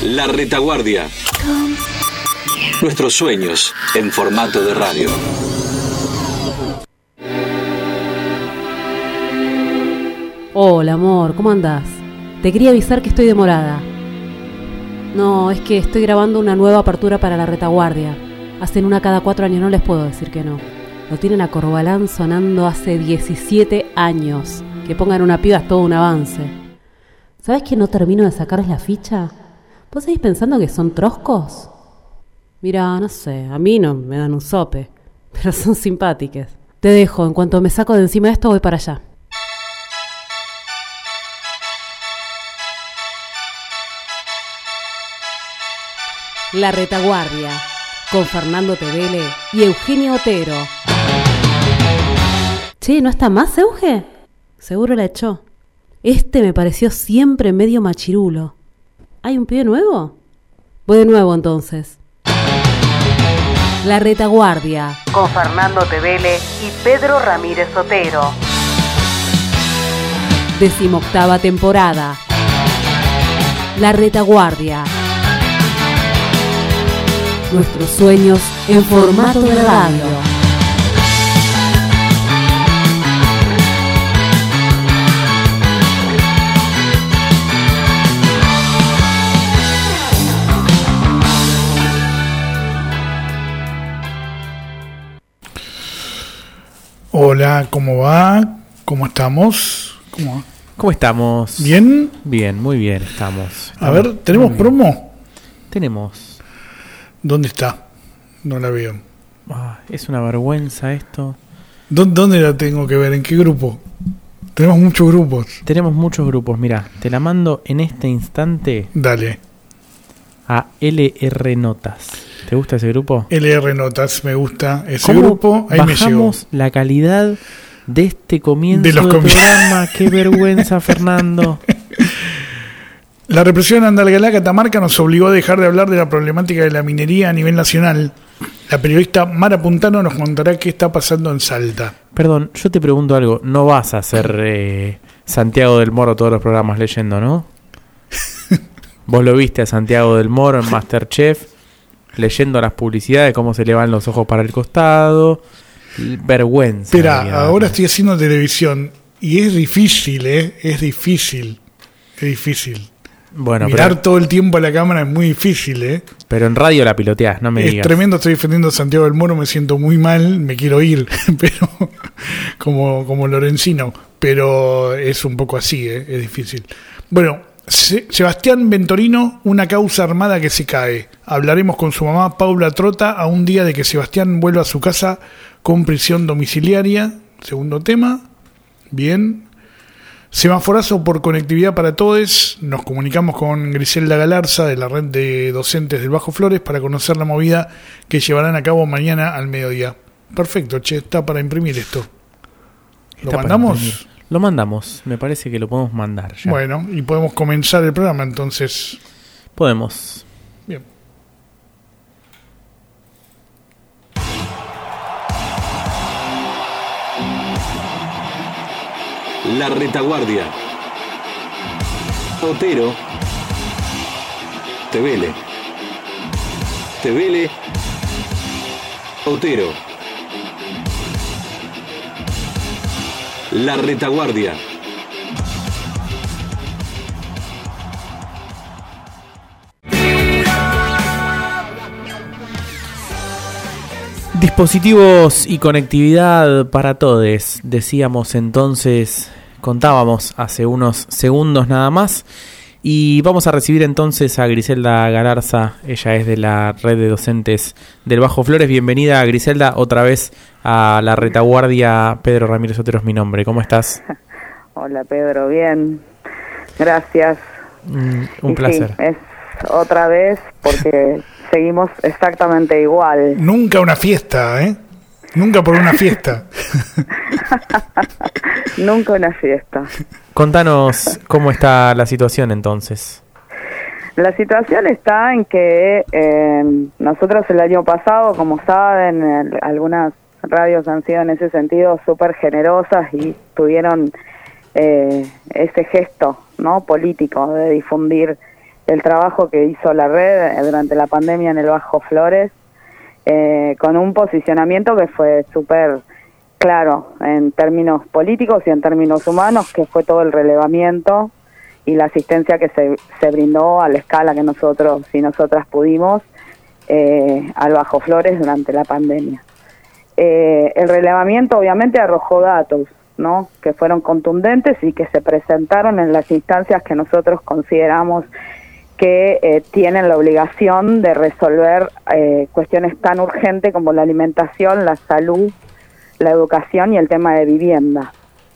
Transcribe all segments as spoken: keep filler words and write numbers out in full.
La Retaguardia. Nuestros sueños en formato de radio. Hola, amor, ¿cómo andás? Te quería avisar que estoy demorada. No, es que estoy grabando una nueva apertura para La Retaguardia. Hacen una cada cuatro años, no les puedo decir que no. Lo tienen a Corbalán sonando hace diecisiete años. Que pongan una piba es todo un avance. ¿Sabés que no termino de sacarles la ficha? ¿Vos seguís pensando que son troscos? Mira, no sé, a mí no me dan un sope, pero son simpáticas. Te dejo, en cuanto me saco de encima de esto voy para allá. La Retaguardia, con Fernando Tevele y Eugenio Otero. Che, ¿no está más, Euge? Seguro la echó. Este me pareció siempre medio machirulo. ¿Hay un pibe nuevo? Voy de nuevo entonces. La Retaguardia, con Fernando Tevele y Pedro Ramírez Otero. Decimoctava temporada. La Retaguardia. Nuestros sueños en formato de radio. Hola, ¿cómo va? ¿Cómo estamos? ¿Cómo, ¿Cómo estamos? ¿Bien? Bien, muy bien estamos. estamos A ver, ¿tenemos promo? Tenemos. ¿Dónde está? No la veo. Ah, es una vergüenza esto. ¿Dónde, ¿Dónde la tengo que ver? ¿En qué grupo? Tenemos muchos grupos. Tenemos muchos grupos, mirá. Te la mando en este instante. Dale. A L R Notas. ¿Te gusta ese grupo? L R Notas, me gusta ese ¿Cómo grupo. Ahí me llegó. Bajamos la calidad de este comienzo de los del comi- programa. Qué vergüenza, Fernando. La represión en Andalgalá, Catamarca, nos obligó a dejar de hablar de la problemática de la minería a nivel nacional. La periodista Mara Puntano nos contará qué está pasando en Salta. Perdón, yo te pregunto algo. No vas a ser eh, Santiago del Moro todos los programas leyendo, ¿no? Vos lo viste a Santiago del Moro en MasterChef, leyendo las publicidades, cómo se le van los ojos para el costado. Vergüenza. Espera, ahora estoy haciendo televisión y es difícil, ¿eh? Es difícil. Es difícil. Bueno, Mirar pero, todo el tiempo a la cámara es muy difícil, ¿eh? Pero en radio la piloteás, no me es digas. tremendo, estoy defendiendo a Santiago del Moro, me siento muy mal, me quiero ir, pero como, como Lorenzino, pero es un poco así, ¿eh? Es difícil. Bueno, Se- Sebastián Ventorino, una causa armada que se cae. Hablaremos con su mamá Paula Trota a un día de que Sebastián vuelva a su casa con prisión domiciliaria. Segundo tema. Bien. Semaforazo por conectividad para todos. Nos comunicamos con Griselda Galarza de la red de docentes del Bajo Flores para conocer la movida que llevarán a cabo mañana al mediodía. Perfecto, che, está para imprimir esto. ¿Lo Está para mandamos? imprimir. Lo mandamos, me parece que lo podemos mandar ya. Bueno, y podemos comenzar el programa entonces. Podemos. Bien. La Retaguardia. Otero. Tevele. Tevele. Otero. La Retaguardia. Dispositivos y conectividad para todos, decíamos entonces, contábamos hace unos segundos nada más. Y vamos a recibir entonces a Griselda Galarza, ella es de la red de docentes del Bajo Flores. Bienvenida, Griselda, otra vez a La Retaguardia. Pedro Ramírez Otero es mi nombre, ¿cómo estás? Hola Pedro, bien, gracias. Mm, un y placer. Sí, es otra vez porque seguimos exactamente igual. Nunca una fiesta, ¿eh? Nunca por una fiesta. Nunca una fiesta. Contanos cómo está la situación entonces. La situación está en que eh, nosotros el año pasado, como saben, el, algunas radios han sido en ese sentido súper generosas y tuvieron eh, ese gesto, ¿no?, político de difundir el trabajo que hizo la red durante la pandemia en el Bajo Flores, eh, con un posicionamiento que fue súper claro en términos políticos y en términos humanos, que fue todo el relevamiento y la asistencia que se, se brindó a la escala que nosotros y nosotras pudimos eh, al Bajo Flores durante la pandemia. Eh, el relevamiento obviamente arrojó datos, ¿no?, que fueron contundentes y que se presentaron en las instancias que nosotros consideramos que eh, tienen la obligación de resolver eh, cuestiones tan urgentes como la alimentación, la salud, la educación y el tema de vivienda.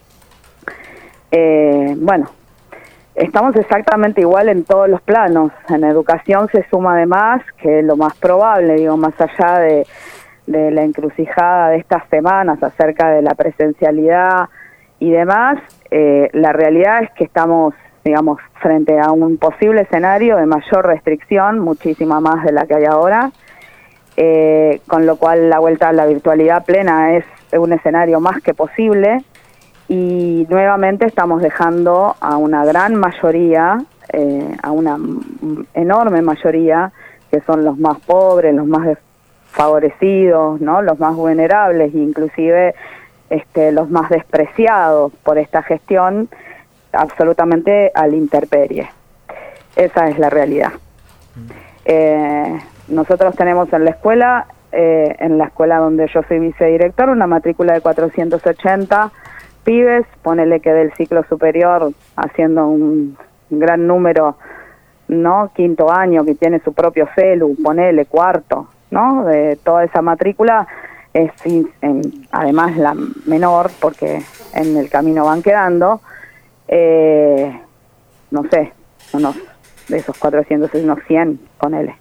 Eh, bueno, estamos exactamente igual en todos los planos. En educación se suma además, que es lo más probable, digo, más allá de, de la encrucijada de estas semanas acerca de la presencialidad y demás, eh, la realidad es que estamos, digamos, frente a un posible escenario de mayor restricción, muchísima más de la que hay ahora, eh, con lo cual la vuelta a la virtualidad plena es un escenario más que posible, y nuevamente estamos dejando a una gran mayoría, eh, a una enorme mayoría, que son los más pobres, los más desfavorecidos, ¿no?, los más vulnerables, inclusive este, los más despreciados por esta gestión, absolutamente a la intemperie. Esa es la realidad. Eh, nosotros tenemos en la escuela, eh, en la escuela donde yo soy vicedirector, una matrícula de cuatrocientos ochenta pibes, ponele que del ciclo superior, haciendo un gran número, ¿no?, quinto año, que tiene su propio celu, ponele cuarto, ¿no?, de toda esa matrícula, es en, además la menor, porque en el camino van quedando, eh, no sé, unos de esos cuatrocientos, unos cien, ponele.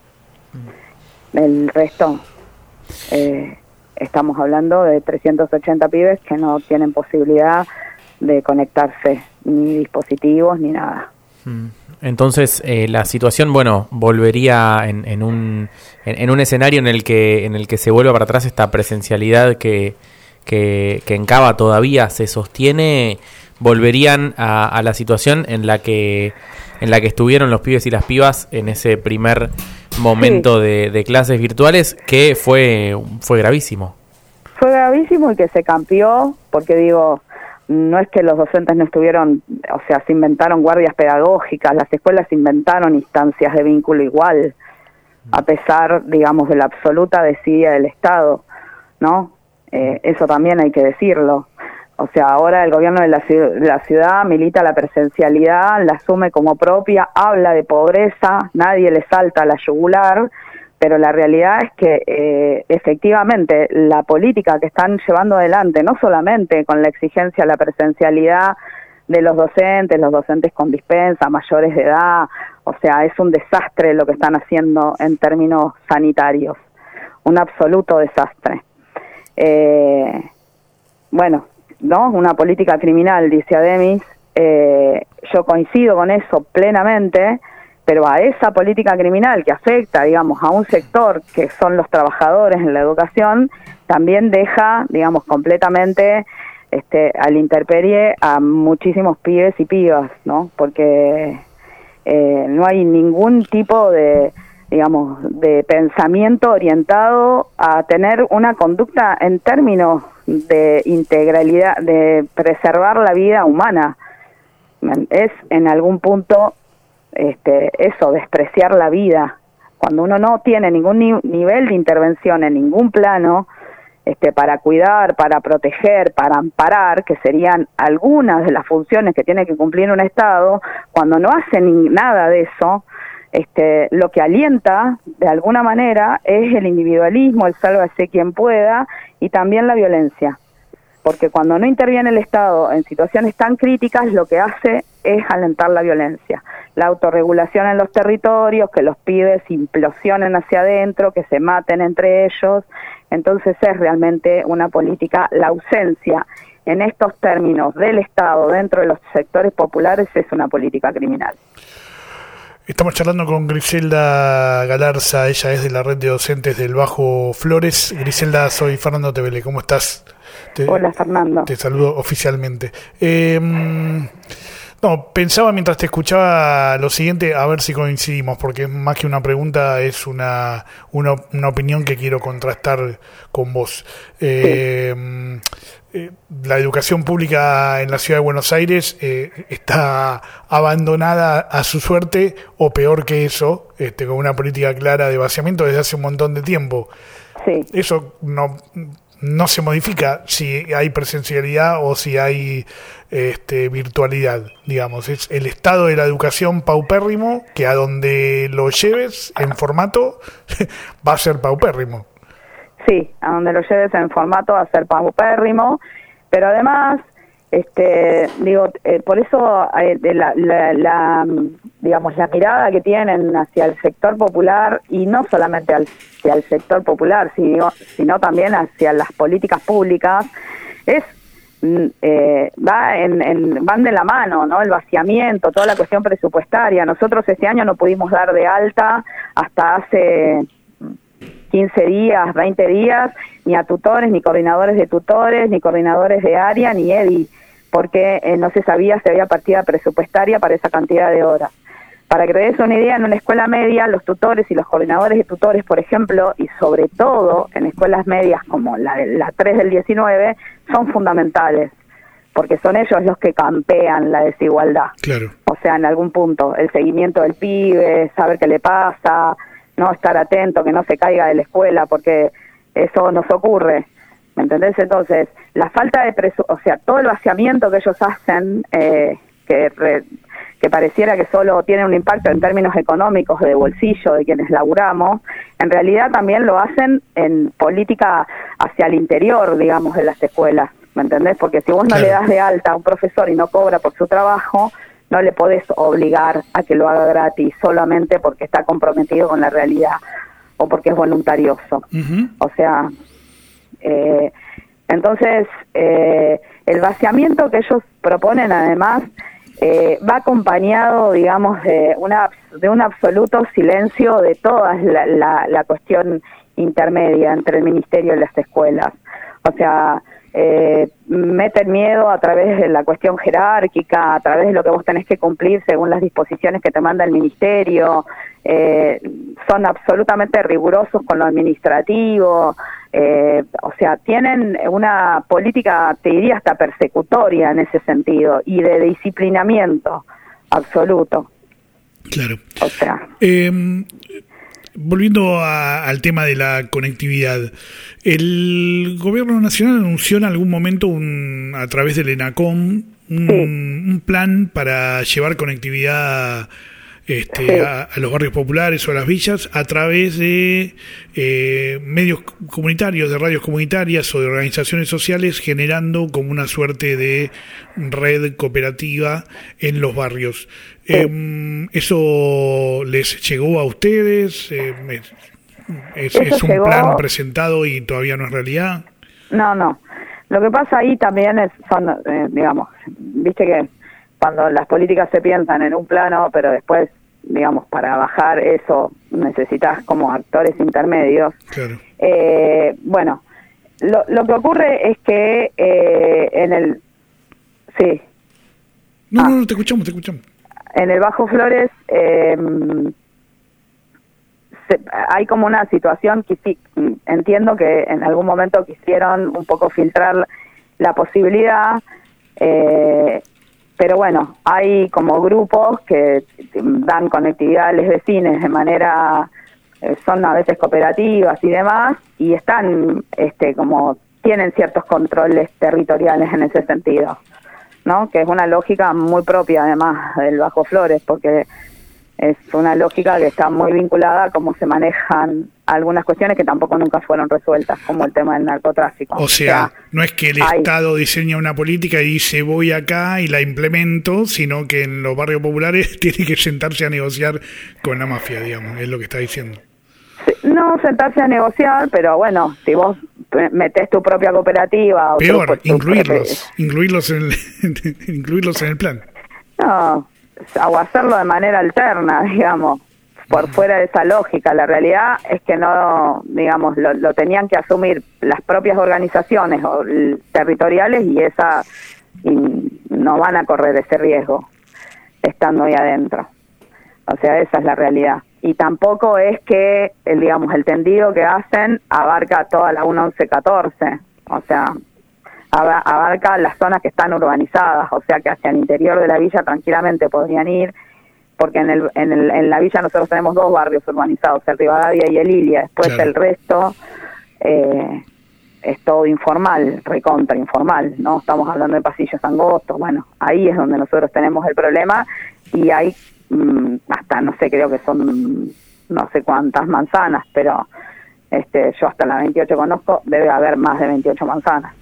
El resto, eh, estamos hablando de trescientos ochenta pibes que no tienen posibilidad de conectarse, ni dispositivos, ni nada. Entonces, eh, la situación, bueno, volvería en, en un en, en un escenario en el que en el que se vuelva para atrás esta presencialidad que, que, que en Cava todavía se sostiene. Volverían a, a la situación en la que en la que estuvieron los pibes y las pibas en ese primer momento sí. de, de clases virtuales, que fue fue gravísimo. Fue gravísimo y que se cambió, porque digo, no es que los docentes no estuvieron, o sea, se inventaron guardias pedagógicas, las escuelas inventaron instancias de vínculo igual, a pesar, digamos, de la absoluta desidia del Estado, ¿no? Eh, eso también hay que decirlo. O sea, ahora el gobierno de la, ciudad, de la ciudad milita la presencialidad, la asume como propia, habla de pobreza, nadie le salta a la yugular, pero la realidad es que eh, efectivamente la política que están llevando adelante, no solamente con la exigencia de la presencialidad de los docentes, los docentes con dispensa, mayores de edad, o sea, es un desastre lo que están haciendo en términos sanitarios, un absoluto desastre. Eh, bueno, ¿no? Una política criminal, dice Ademis, eh, yo coincido con eso plenamente, pero a esa política criminal que afecta, digamos, a un sector que son los trabajadores en la educación, también deja, digamos, completamente este, a la intemperie a muchísimos pibes y pibas, ¿no? Porque eh, no hay ningún tipo de, digamos, de pensamiento orientado a tener una conducta en términos de integralidad, de preservar la vida humana. Es en algún punto este, eso, despreciar la vida. Cuando uno no tiene ningún ni- nivel de intervención en ningún plano este, para cuidar, para proteger, para amparar, que serían algunas de las funciones que tiene que cumplir un Estado, cuando no hace ni nada de eso, Este, lo que alienta de alguna manera es el individualismo, el sálvese quien pueda, y también la violencia, porque cuando no interviene el Estado en situaciones tan críticas, lo que hace es alentar la violencia, la autorregulación en los territorios, que los pibes implosionen hacia adentro, que se maten entre ellos. Entonces es realmente una política, la ausencia en estos términos del Estado dentro de los sectores populares es una política criminal. Estamos charlando con Griselda Galarza, ella es de la red de docentes del Bajo Flores. Griselda, soy Fernando Tevele, ¿cómo estás? Te, Hola, Fernando. Te saludo oficialmente. Eh, No, pensaba mientras te escuchaba lo siguiente, a ver si coincidimos, porque más que una pregunta es una, una, una opinión que quiero contrastar con vos. Eh, eh, la educación pública en la ciudad de Buenos Aires eh, está abandonada a su suerte, o peor que eso, este, con una política clara de vaciamiento desde hace un montón de tiempo. Sí. Eso no... no se modifica si hay presencialidad o si hay este, virtualidad, digamos. Es el estado de la educación paupérrimo, que a donde lo lleves en formato va a ser paupérrimo. Sí, a donde lo lleves en formato va a ser paupérrimo, pero además, este, digo, eh, por eso eh, de la, la, la, digamos, la mirada que tienen hacia el sector popular, y no solamente al, hacia el sector popular, sino, sino también hacia las políticas públicas, es eh, va en, en, van de la mano, ¿no? El vaciamiento, toda la cuestión presupuestaria. Nosotros este año no pudimos dar de alta hasta hace quince días, veinte días, ni a tutores, ni coordinadores de tutores, ni coordinadores de área, ni E D I, porque eh, no se sabía si había partida presupuestaria para esa cantidad de horas. Para que te des una idea, en una escuela media, los tutores y los coordinadores de tutores, por ejemplo, y sobre todo en escuelas medias como la, la tres del diecinueve, son fundamentales, porque son ellos los que campean la desigualdad. Claro. O sea, en algún punto, el seguimiento del pibe, saber qué le pasa, no estar atento, que no se caiga de la escuela, porque eso nos ocurre. ¿Me entendés? Entonces, la falta de presupuesto, o sea, todo el vaciamiento que ellos hacen, eh, que, re, que pareciera que solo tiene un impacto en términos económicos de bolsillo de quienes laburamos, en realidad también lo hacen en política hacia el interior, digamos, de las escuelas. ¿Me entendés? Porque si vos no claro. le das de alta a un profesor y no cobra por su trabajo, no le podés obligar a que lo haga gratis solamente porque está comprometido con la realidad o porque es voluntarioso. Uh-huh. O sea... Eh, entonces, eh, el vaciamiento que ellos proponen, además, eh, va acompañado, digamos, de una de un absoluto silencio de toda la, la, la cuestión intermedia entre el ministerio y las escuelas. O sea, eh, meten miedo a través de la cuestión jerárquica, a través de lo que vos tenés que cumplir según las disposiciones que te manda el ministerio. Eh, son absolutamente rigurosos con lo administrativo. Eh, o sea, tienen una política, te diría, hasta persecutoria en ese sentido, y de disciplinamiento absoluto. Claro. O sea... Eh, volviendo a, al tema de la conectividad, el gobierno nacional anunció en algún momento un, a través del ENACOM un, sí. un plan para llevar conectividad Este, sí. a, a los barrios populares o a las villas a través de eh, medios comunitarios, de radios comunitarias o de organizaciones sociales, generando como una suerte de red cooperativa en los barrios. Sí. Eh, ¿Eso les llegó a ustedes? Eh, ¿Es, es un llegó... plan presentado y todavía no es realidad? No, no. Lo que pasa ahí también es, son, eh, digamos, viste que cuando las políticas se piensan en un plano, pero después, digamos, para bajar eso necesitas como actores intermedios. Claro. Eh, bueno, lo, lo que ocurre es que eh, en el... Sí. No, ah, no, no, te escuchamos, te escuchamos. En el Bajo Flores eh, se, hay como una situación que sí, entiendo que en algún momento quisieron un poco filtrar la posibilidad, eh, pero bueno, hay como grupos que dan conectividad a los vecinos de manera, eh, son a veces cooperativas y demás, y están este como tienen ciertos controles territoriales en ese sentido, ¿no? Que es una lógica muy propia además del Bajo Flores, porque es una lógica que está muy vinculada a cómo se manejan algunas cuestiones que tampoco nunca fueron resueltas, como el tema del narcotráfico. O sea, o sea no es que el hay... Estado diseña una política y dice voy acá y la implemento, sino que en los barrios populares tiene que sentarse a negociar con la mafia, digamos, es lo que está diciendo. Sí, no sentarse a negociar, pero bueno, si vos metés tu propia cooperativa... Peor, o tu, incluirlos, tu... incluirlos, en el, incluirlos en el plan. No, o hacerlo de manera alterna, digamos, por uh-huh. fuera de esa lógica. La realidad es que no, digamos, lo, lo tenían que asumir las propias organizaciones o, territoriales y esa y no van a correr ese riesgo. estando ahí adentro. O sea, esa es la realidad. Y tampoco es que, el, digamos, el tendido que hacen abarca toda la uno once catorce. O sea, abarca las zonas que están urbanizadas. O sea, que hacia el interior de la villa tranquilamente podrían ir, porque en el, en el, en la villa nosotros tenemos dos barrios urbanizados, el Rivadavia y el Ilia. Después claro. El resto eh, es todo informal, recontra informal, ¿no? Estamos hablando de pasillos angostos. Bueno, ahí es donde nosotros tenemos el problema, y hay hasta, no sé, creo que son no sé cuántas manzanas, pero este yo hasta la veintiocho conozco, debe haber más de veintiocho manzanas.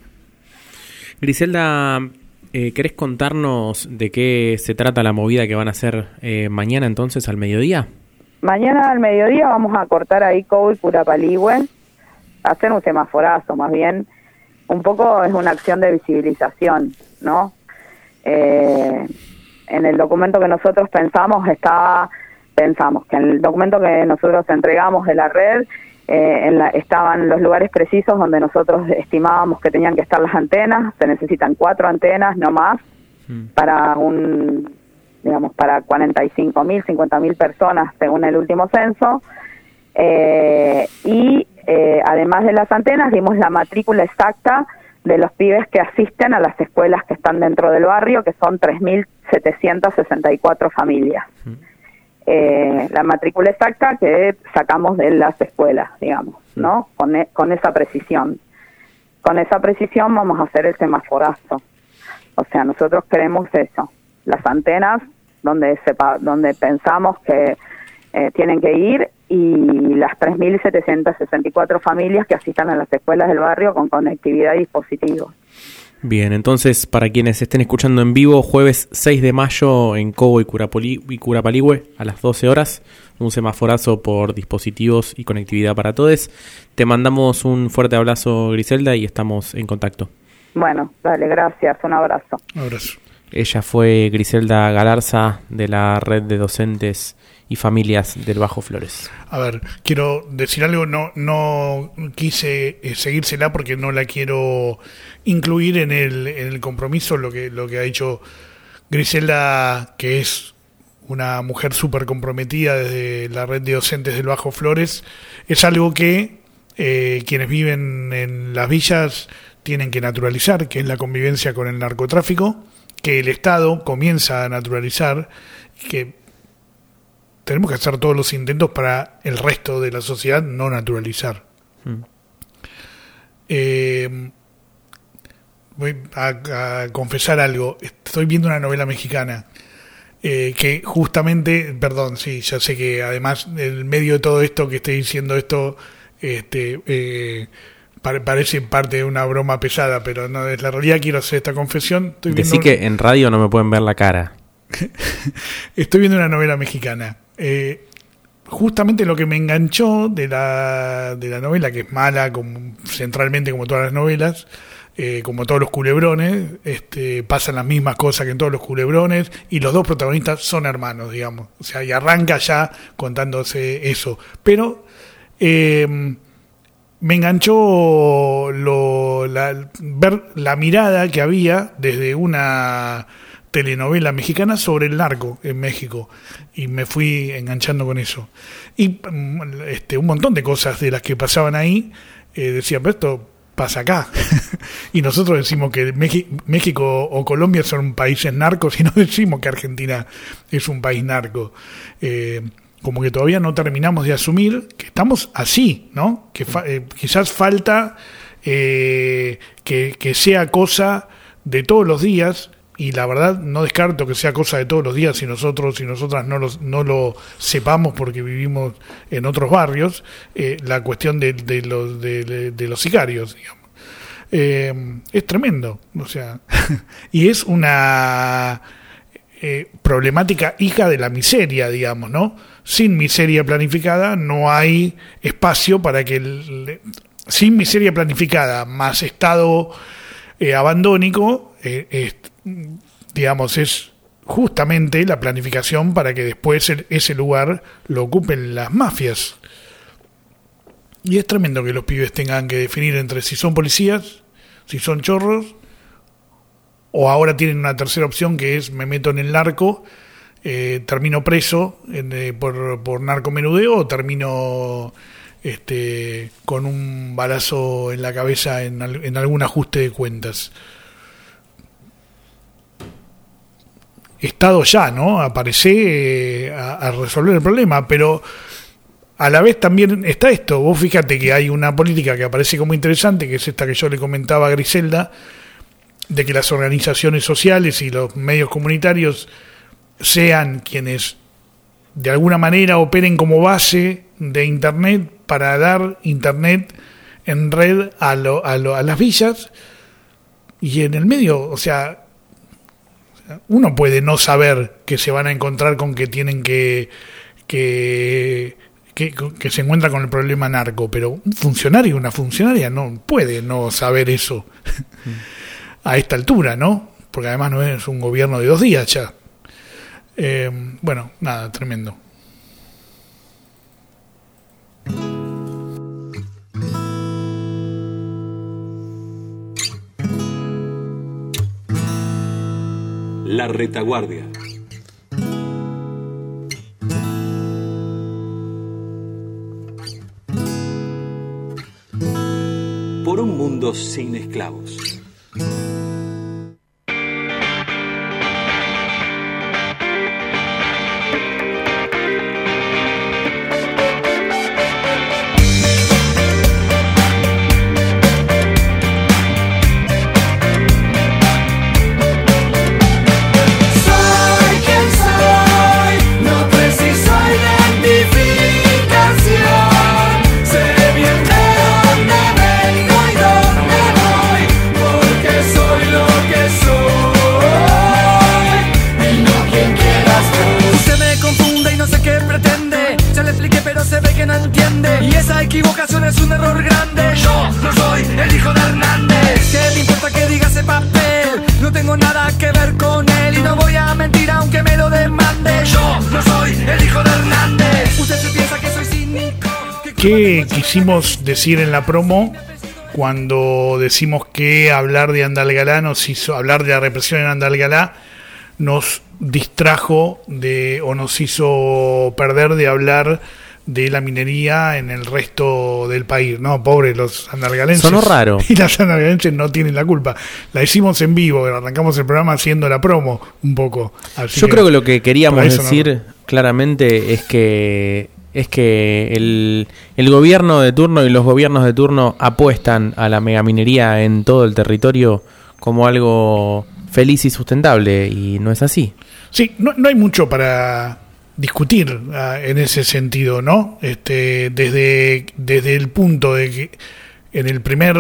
Griselda, eh, ¿querés contarnos de qué se trata la movida que van a hacer eh, mañana entonces al mediodía? Mañana al mediodía vamos a cortar ahí Cobo y Curapaligüe, hacer un semaforazo, más bien, un poco es una acción de visibilización, ¿no? Eh... En el documento que nosotros pensamos, estaba, pensamos que en el documento que nosotros entregamos de la red, eh, en la, estaban los lugares precisos donde nosotros estimábamos que tenían que estar las antenas. Se necesitan cuatro antenas, no más, mm. para un, digamos, para cuarenta y cinco mil, cincuenta mil personas, según el último censo. Eh, y eh, además de las antenas, dimos la matrícula exacta de los pibes que asisten a las escuelas que están dentro del barrio, que son tres mil setecientas sesenta y cuatro familias. Mm. Eh, la matrícula exacta que sacamos de las escuelas, digamos, mm. ¿no? Con, e- con esa precisión. Con esa precisión vamos a hacer el semaforazo. O sea, nosotros queremos eso, las antenas donde sepa, donde pensamos que eh, tienen que ir, y las tres mil setecientas sesenta y cuatro familias que asistan a las escuelas del barrio con conectividad y dispositivos. Bien, entonces, para quienes estén escuchando en vivo, jueves seis de mayo en Cobo y, Curapoli- y Curapaligüe a las doce horas, un semaforazo por dispositivos y conectividad para todos. Te mandamos un fuerte abrazo, Griselda, y estamos en contacto. Bueno, dale, gracias, un abrazo. Un abrazo. Ella fue Griselda Galarza, de la Red de Docentes y Familias del Bajo Flores. A ver, quiero decir algo, no no quise eh, seguírsela porque no la quiero incluir en el en el compromiso, lo que lo que ha dicho Griselda, que es una mujer súper comprometida desde la Red de Docentes del Bajo Flores, es algo que eh, quienes viven en las villas tienen que naturalizar, que es la convivencia con el narcotráfico, que el Estado comienza a naturalizar, que tenemos que hacer todos los intentos para el resto de la sociedad no naturalizar. Mm. Eh, voy a, a confesar algo. Estoy viendo una novela mexicana eh, que justamente, perdón, sí, ya sé que además en medio de todo esto que estoy diciendo esto, este, eh, parece parte de una broma pesada, pero no es la realidad. Quiero hacer esta confesión. Estoy Decí que en radio no me pueden ver la cara. Estoy viendo una novela mexicana. Eh, justamente lo que me enganchó de la de la novela, que es mala como centralmente como todas las novelas, eh, como todos los culebrones, este, pasan las mismas cosas que en todos los culebrones, y los dos protagonistas son hermanos, digamos. O sea, y arranca ya contándose eso. Pero eh, me enganchó lo, la, ver la mirada que había desde una telenovela mexicana sobre el narco en México, y me fui enganchando con eso, y este un montón de cosas de las que pasaban ahí, eh, decía, pero esto pasa acá y nosotros decimos que México o Colombia son países narcos y no decimos que Argentina es un país narco. Eh, como que todavía no terminamos de asumir que estamos así, ¿no? Que fa- eh, quizás falta eh, que, que sea cosa de todos los días. Y la verdad no descarto que sea cosa de todos los días si nosotros y nosotras no lo, no lo sepamos porque vivimos en otros barrios, eh, la cuestión de, de, los, de, de los sicarios, digamos. Eh, es tremendo, o sea, y es una eh, problemática hija de la miseria, digamos, ¿no? Sin miseria planificada no hay espacio para que... El, sin miseria planificada más estado eh, abandónico, eh, eh, digamos, es justamente la planificación para que después el, ese lugar lo ocupen las mafias. Y es tremendo que los pibes tengan que definir entre si son policías, si son chorros, o ahora tienen una tercera opción que es me meto en el narco eh, termino preso en, eh, por, por narcomenudeo o termino este, con un balazo en la cabeza en, en algún ajuste de cuentas. Estado ya, ¿no? Aparece eh, a, a resolver el problema, pero a la vez también está esto. Vos fíjate que hay una política que aparece como interesante, que es esta que yo le comentaba a Griselda, de que las organizaciones sociales y los medios comunitarios sean quienes de alguna manera operen como base de Internet para dar Internet en red a, lo, a, lo, a las villas, y en el medio, o sea, uno puede no saber que se van a encontrar con que tienen que que, que que se encuentra con el problema narco, pero un funcionario, una funcionaria no puede no saber eso a esta altura, ¿no? Porque además no es un gobierno de dos días ya. Eh, bueno, nada, tremendo. La Retaguardia. Por un mundo sin esclavos. Equivocación es un error grande. Yo no soy el hijo de Hernández. ¿Qué me importa que diga ese papel? No tengo nada que ver con él y no voy a mentir aunque me lo demande. Yo no soy el hijo de Hernández. Usted se piensa que soy cínico. ¿Qué quisimos decir en la promo cuando decimos que hablar de Andalgalá nos hizo, hablar de la represión en Andalgalá nos distrajo de o nos hizo perder de hablar de la minería en el resto del país? No, pobre los andalgalenses. Sonó raro. Y las andalgalenses no tienen la culpa. La hicimos en vivo, arrancamos el programa haciendo la promo un poco. Así Yo que, creo que lo que queríamos decir no... claramente es que es que el, el gobierno de turno y los gobiernos de turno apuestan a la megaminería en todo el territorio como algo feliz y sustentable, y no es así. Sí, no, no hay mucho para discutir uh, en ese sentido, ¿no? Este, desde, desde el punto de que en el primer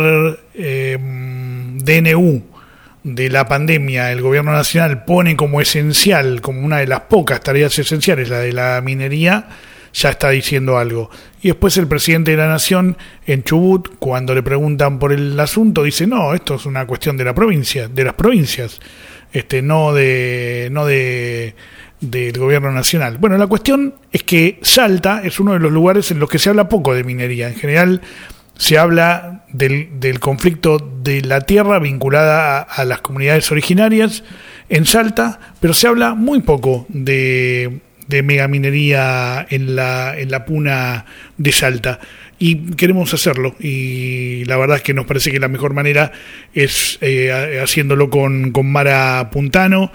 eh, D N U de la pandemia el gobierno nacional pone como esencial, como una de las pocas tareas esenciales, la de la minería, ya está diciendo algo. Y después el presidente de la nación en Chubut, cuando le preguntan por el asunto, dice: no, esto es una cuestión de la provincia, de las provincias, este, no de, no de del gobierno nacional. Bueno, la cuestión es que Salta es uno de los lugares en los que se habla poco de minería. En general se habla del, del conflicto de la tierra vinculada a, a las comunidades originarias en Salta, pero se habla muy poco de, de megaminería en la, en la puna de Salta. Y queremos hacerlo, y la verdad es que nos parece que la mejor manera es eh, haciéndolo con, con Mara Puntano,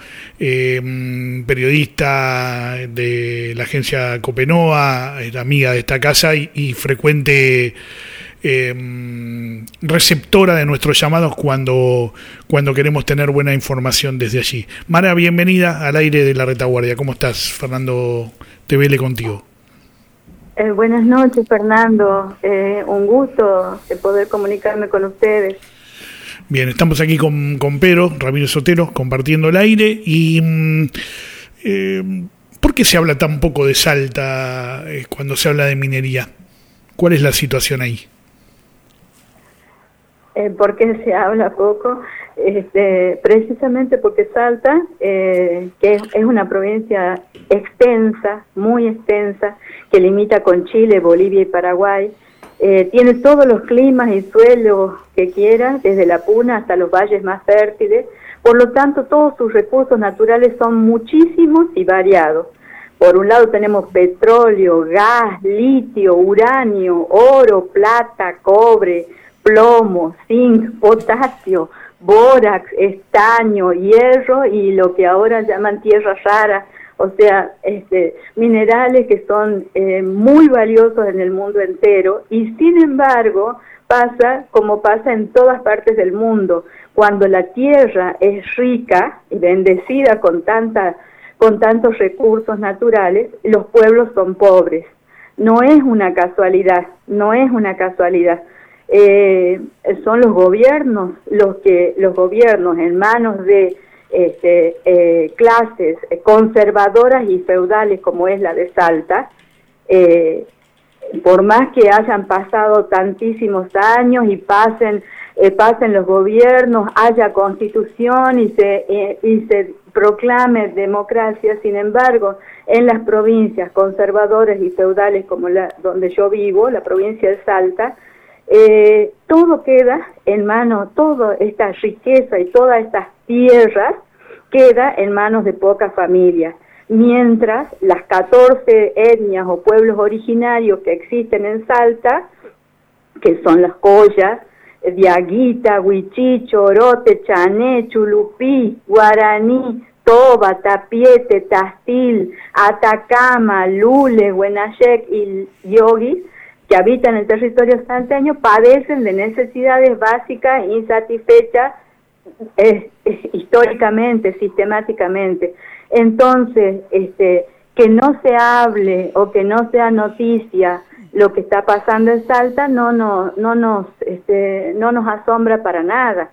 eh, periodista de la agencia Copenoa, amiga de esta casa y, y frecuente eh, receptora de nuestros llamados cuando, cuando queremos tener buena información desde allí. Mara, bienvenida al aire de La Retaguardia. ¿Cómo estás? Fernando Tevele contigo. Eh, buenas noches, Fernando. Eh, un gusto de poder comunicarme con ustedes. Bien, estamos aquí con, con Pedro Ramírez Otero compartiendo el aire. Y eh, ¿por qué se habla tan poco de Salta eh, cuando se habla de minería? ¿Cuál es la situación ahí? Eh, ¿Por qué se habla poco? Este, precisamente porque Salta, eh, que es, es una provincia extensa, muy extensa, que limita con Chile, Bolivia y Paraguay, eh, tiene todos los climas y suelos que quiera, desde la puna hasta los valles más fértiles, Por lo tanto, todos sus recursos naturales son muchísimos y variados. Por un lado tenemos petróleo, gas, litio, uranio, oro, plata, cobre, plomo, zinc, potasio, bórax, estaño, hierro y lo que ahora llaman tierra rara, o sea, este, minerales que son eh, muy valiosos en el mundo entero, y sin embargo pasa como pasa en todas partes del mundo, cuando la tierra es rica y bendecida con tanta, con tantos recursos naturales, los pueblos son pobres. No es una casualidad, no es una casualidad. Eh, son los gobiernos los que los gobiernos en manos de este, eh, clases conservadoras y feudales como es la de Salta, eh, por más que hayan pasado tantísimos años y pasen eh, pasen los gobiernos, haya constitución y se eh, y se proclame democracia, sin embargo, en las provincias conservadoras y feudales como la donde yo vivo, la provincia de Salta, Eh, todo queda en manos, toda esta riqueza y todas estas tierras queda en manos de pocas familias, mientras las catorce etnias o pueblos originarios que existen en Salta, que son las Collas, Diaguita, Huichicho, Orote, Chané, Chulupí, Guaraní, Toba, Tapiete, Tastil, Atacama, Lule, Huenayek y Yoguis, que habitan el territorio salteño, padecen de necesidades básicas insatisfechas eh, eh, históricamente, sistemáticamente. Entonces, este, que no se hable o que no sea noticia lo que está pasando en Salta no, no, no, nos, este, no nos asombra para nada.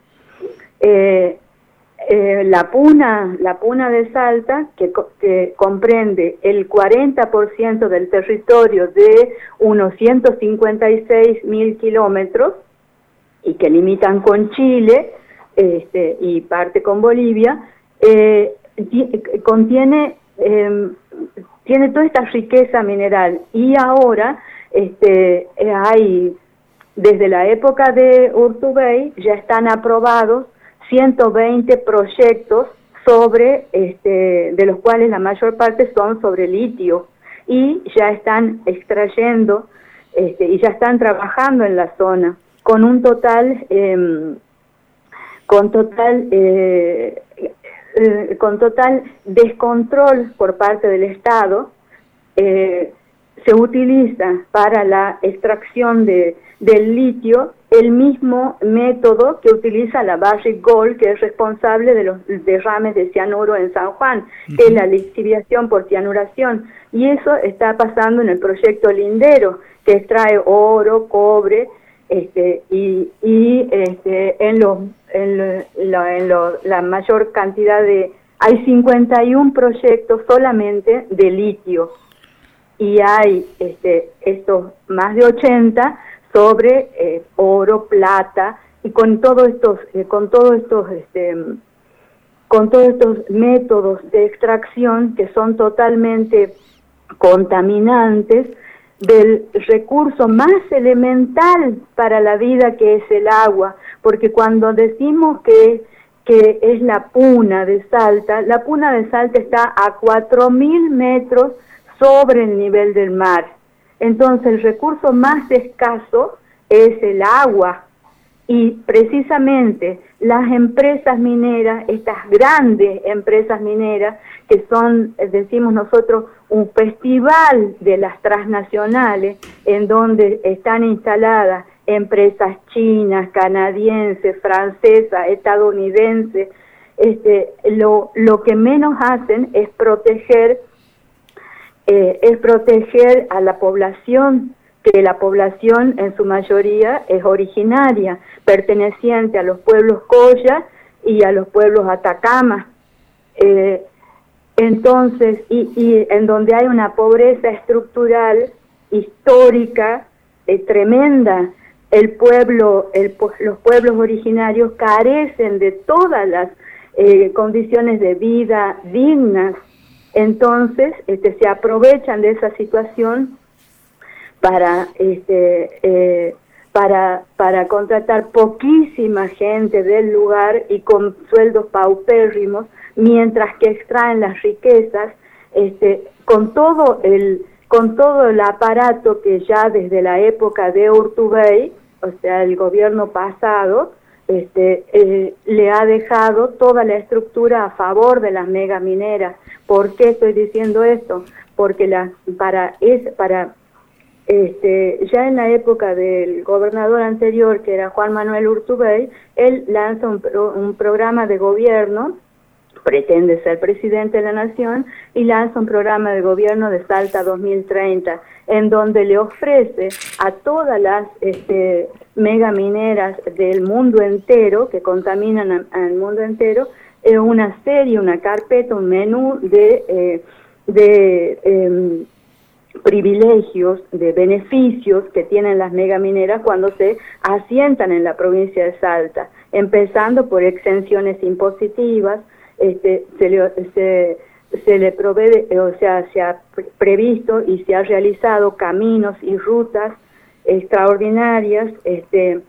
Eh, Eh, la Puna, la Puna de Salta, que, que comprende el cuarenta por ciento del territorio de unos ciento cincuenta y seis mil kilómetros y que limitan con Chile este, y parte con Bolivia, eh, contiene eh, tiene toda esta riqueza mineral y ahora este, eh, hay, desde la época de Urtubey, ya están aprobados ciento veinte proyectos sobre, este, de los cuales la mayor parte son sobre litio, y ya están extrayendo este, y ya están trabajando en la zona con un total, eh, con total, eh, eh, con total descontrol por parte del Estado. Eh, se utiliza para la extracción de, del litio el mismo método que utiliza la Barrick Gold, que es responsable de los derrames de cianuro en San Juan, uh-huh. que es la lixiviación por cianuración. Y eso está pasando en el proyecto Lindero, que extrae oro, cobre, este, y, y este, en, los, en, lo, en lo, la mayor cantidad de... Hay cincuenta y uno proyectos solamente de litio, y hay este, estos más de ochenta sobre eh, oro, plata, y con todos estos, eh, con todos estos, este, con todos estos métodos de extracción que son totalmente contaminantes del recurso más elemental para la vida, que es el agua, porque cuando decimos que que es la Puna de Salta, la Puna de Salta está a cuatro mil metros sobre el nivel del mar. Entonces el recurso más escaso es el agua, y precisamente las empresas mineras, estas grandes empresas mineras, que son, decimos nosotros, un festival de las transnacionales, en donde están instaladas empresas chinas, canadienses, francesas, estadounidenses, este, lo, lo que menos hacen es proteger Eh, es proteger a la población, que la población en su mayoría es originaria, perteneciente a los pueblos Colla y a los pueblos Atacama. Eh, entonces, y, y en donde hay una pobreza estructural, histórica, eh, tremenda, el pueblo, el, los pueblos originarios carecen de todas las eh, condiciones de vida dignas. Entonces este, se aprovechan de esa situación para, este, eh, para, para contratar poquísima gente del lugar y con sueldos paupérrimos, mientras que extraen las riquezas, este, con todo el con todo el aparato que ya desde la época de Urtubey, o sea, el gobierno pasado, este, eh, le ha dejado toda la estructura a favor de las megamineras. ¿Por qué estoy diciendo esto? Porque la, para es para este, ya en la época del gobernador anterior, que era Juan Manuel Urtubey, él lanza un, pro, un programa de gobierno, pretende ser presidente de la nación, y lanza un programa de gobierno de Salta dos mil treinta, en donde le ofrece a todas las este, megamineras del mundo entero, que contaminan al mundo entero, eh, una serie, una carpeta, un menú de, eh, de eh, privilegios, de beneficios que tienen las megamineras cuando se asientan en la provincia de Salta, empezando por exenciones impositivas. Este, se, le, se, se le provee, o sea, se ha previsto y se ha realizado caminos y rutas extraordinarias. Este,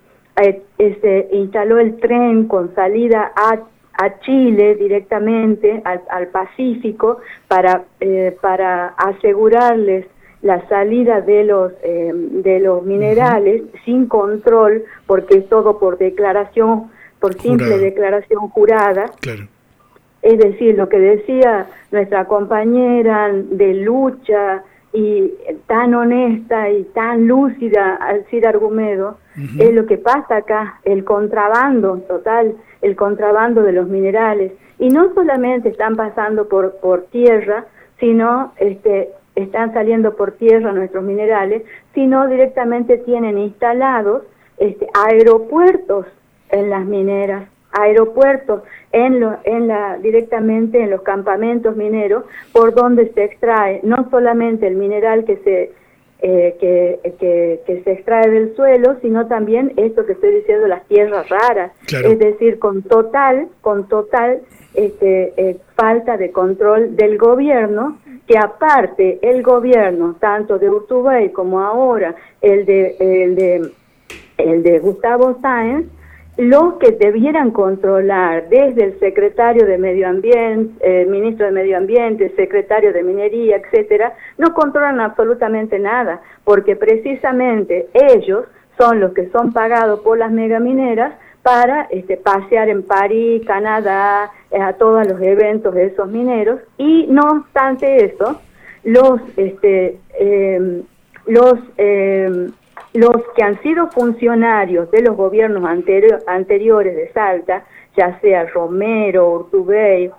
se instaló el tren con salida a, a Chile directamente, al, al Pacífico, para, eh, para asegurarles la salida de los eh, de los minerales uh-huh. sin control, porque es todo por declaración, por simple jurada. declaración jurada. Claro. Es decir, lo que decía nuestra compañera de lucha y tan honesta y tan lúcida, Alcira Argumedo, uh-huh. es lo que pasa acá, el contrabando total, el contrabando de los minerales. Y no solamente están pasando por, por tierra, sino este, están saliendo por tierra nuestros minerales, sino directamente tienen instalados este, aeropuertos en las mineras. aeropuertos en lo, en la directamente en los campamentos mineros, por donde se extrae no solamente el mineral que se eh, que, que, que se extrae del suelo, sino también esto que estoy diciendo, las tierras raras. Claro. Es decir, con total con total este eh, falta de control del gobierno, que aparte el gobierno tanto de Urtubey como ahora el de el de el de Gustavo Sáenz, los que debieran controlar, desde el secretario de Medio Ambiente, el eh, ministro de Medio Ambiente, el secretario de Minería, etcétera, no controlan absolutamente nada, porque precisamente ellos son los que son pagados por las megamineras para este, pasear en París, Canadá, eh, a todos los eventos de esos mineros, y no obstante eso, los este eh, los eh, los que han sido funcionarios de los gobiernos anterior, anteriores de Salta, ya sea Romero, Urtubey,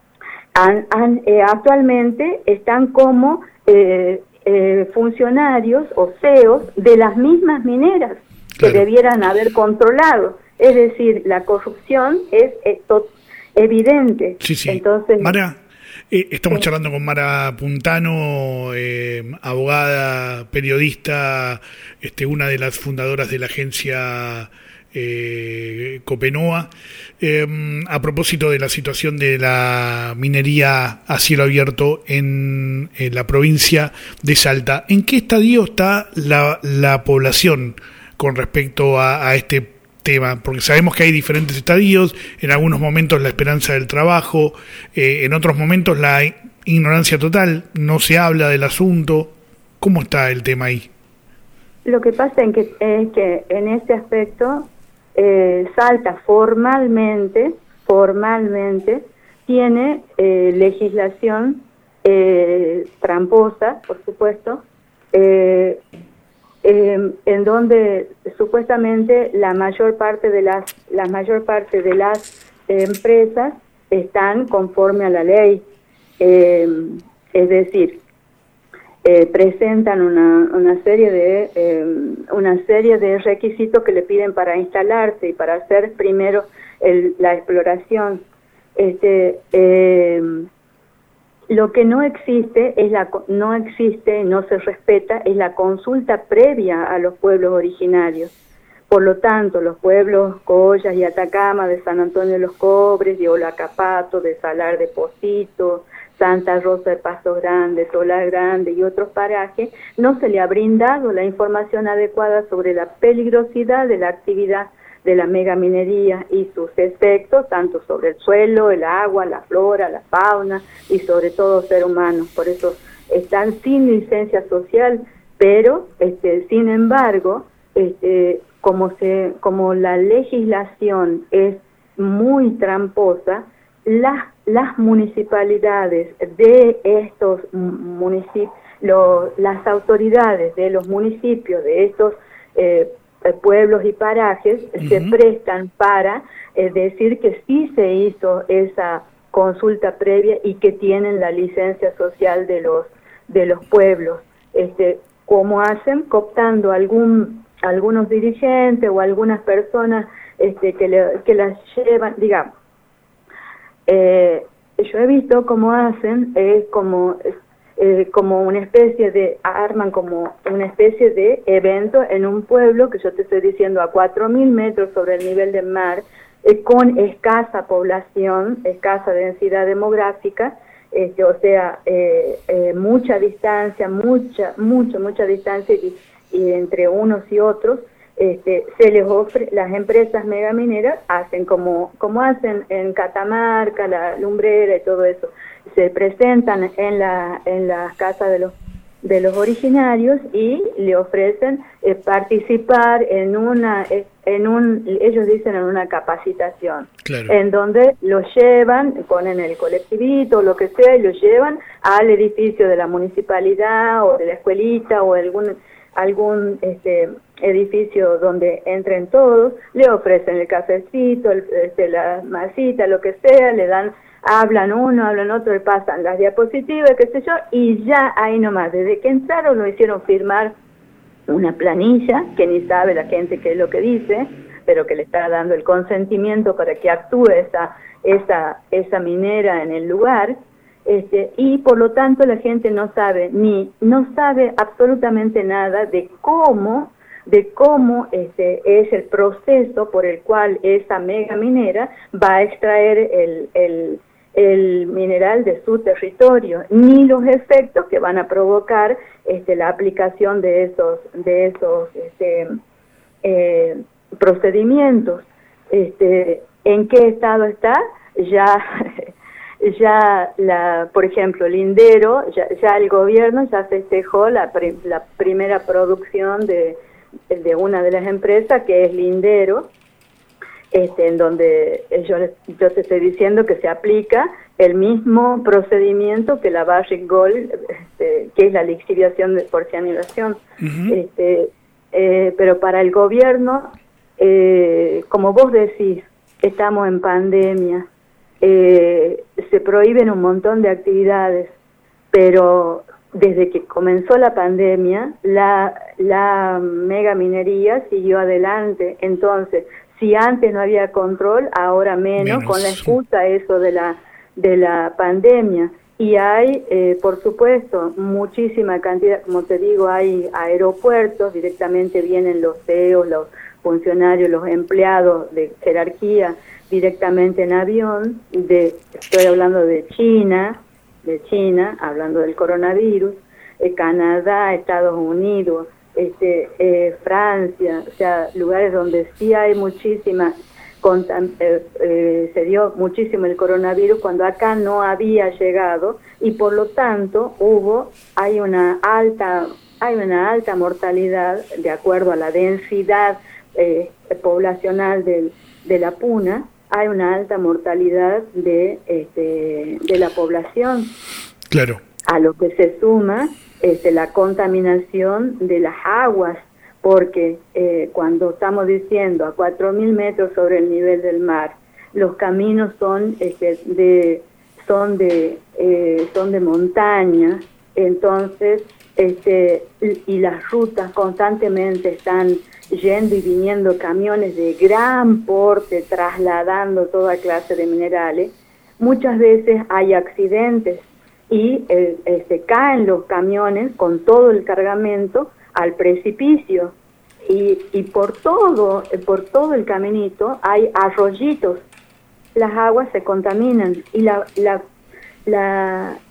han, han, eh, actualmente están como eh, eh, funcionarios o C E Os de las mismas mineras que claro. debieran haber controlado. Es decir, la corrupción es, es evidente. Sí, sí. Entonces, Mara, Eh, estamos sí. charlando con Mara Puntano, eh, abogada, periodista, este, una de las fundadoras de la agencia eh, Copenoa, eh, a propósito de la situación de la minería a cielo abierto en, en la provincia de Salta. ¿En qué estadio está la, la población con respecto a, a este tema? Porque sabemos que hay diferentes estadios, en algunos momentos la esperanza del trabajo, eh, en otros momentos la ignorancia total, no se habla del asunto. ¿Cómo está el tema ahí? Lo que pasa es que, es que en este aspecto eh, Salta formalmente, formalmente tiene eh, legislación eh, tramposa, por supuesto, eh, Eh, en donde supuestamente la mayor parte de las la mayor parte de las eh, empresas están conforme a la ley, eh, es decir, eh, presentan una una serie de eh, una serie de requisitos que le piden para instalarse y para hacer primero el, la exploración. Este eh, Lo que no existe es la no existe, no se respeta, es la consulta previa a los pueblos originarios. Por lo tanto, los pueblos Collas y Atacama, de San Antonio de los Cobres, de Olacapato, de Salar de Pocito, Santa Rosa de Paso Grande, Solar Grande y otros parajes, no se le ha brindado la información adecuada sobre la peligrosidad de la actividad de la megaminería y sus efectos, tanto sobre el suelo, el agua, la flora, la fauna y sobre todo ser humano. Por eso están sin licencia social, pero este, sin embargo, este, como, se, como la legislación es muy tramposa, las, las municipalidades de estos municipios, lo, las autoridades de los municipios de estos eh, pueblos y parajes uh-huh. se prestan para eh, decir que sí se hizo esa consulta previa y que tienen la licencia social de los de los pueblos. Este, ¿cómo hacen? Cooptando algún algunos dirigentes o algunas personas este, que, le, que las llevan, digamos. Eh, yo he visto cómo hacen, es como... Eh, como una especie de, arman como una especie de evento en un pueblo que yo te estoy diciendo a cuatro mil metros sobre el nivel del mar, eh, con escasa población, escasa densidad demográfica, este, o sea, eh, eh, mucha distancia, mucha, mucha, mucha distancia y, y entre unos y otros, este, se les ofre, las empresas megamineras hacen como, como hacen en Catamarca, la Lumbrera y todo eso, se presentan en la en las casas de los de los originarios y le ofrecen eh, participar en una en un ellos dicen en una capacitación, claro, en donde los llevan, ponen el colectivito, lo que sea, y los llevan al edificio de la municipalidad o de la escuelita o algún algún este edificio donde entren todos, le ofrecen el cafecito, el, este, la masita, lo que sea, le dan, hablan uno, hablan otro, le pasan las diapositivas, qué sé yo, y ya ahí nomás, desde que entraron lo hicieron firmar una planilla, que ni sabe la gente qué es lo que dice, pero que le está dando el consentimiento para que actúe esa, esa, esa minera en el lugar, este, y por lo tanto la gente no sabe, ni, no sabe absolutamente nada de cómo de cómo este es el proceso por el cual esa mega minera va a extraer el, el, el mineral de su territorio, ni los efectos que van a provocar este, la aplicación de esos, de esos este, eh, procedimientos. Este, ¿en qué estado está? Ya, ya la, por ejemplo, Lindero, ya, ya el gobierno ya festejó la, la primera producción de de una de las empresas que es Lindero, este, en donde yo, yo te estoy diciendo que se aplica el mismo procedimiento que la Barrick Gold, este, que es la lixiviación de, por cianilación. Uh-huh. este, eh, pero para el gobierno, eh, como vos decís, estamos en pandemia, eh, se prohíben un montón de actividades, pero desde que comenzó la pandemia, la, la megaminería siguió adelante. Entonces, si antes no había control, ahora menos, menos. con la excusa eso de la de la pandemia. Y hay, eh, por supuesto, muchísima cantidad, como te digo, hay aeropuertos, directamente vienen los C E Os, los funcionarios, los empleados de jerarquía, directamente en avión, de, estoy hablando de China, de China, hablando del coronavirus, eh, Canadá, Estados Unidos, este, eh, Francia, o sea, lugares donde sí hay muchísima, contam- eh, eh, se dio muchísimo el coronavirus cuando acá no había llegado y por lo tanto hubo, hay una alta, hay una alta mortalidad de acuerdo a la densidad eh, poblacional del, de la Puna. Hay una alta mortalidad de este, de la población. Claro. A lo que se suma este, la contaminación de las aguas, porque eh, cuando estamos diciendo a cuatro mil metros sobre el nivel del mar, los caminos son este, de son de eh, son de montaña, entonces este y, y las rutas constantemente están yendo y viniendo camiones de gran porte trasladando toda clase de minerales. Muchas veces hay accidentes y eh, eh, se caen los camiones con todo el cargamento al precipicio y, y por todo eh, por todo el caminito hay arroyitos, las aguas se contaminan y la la la,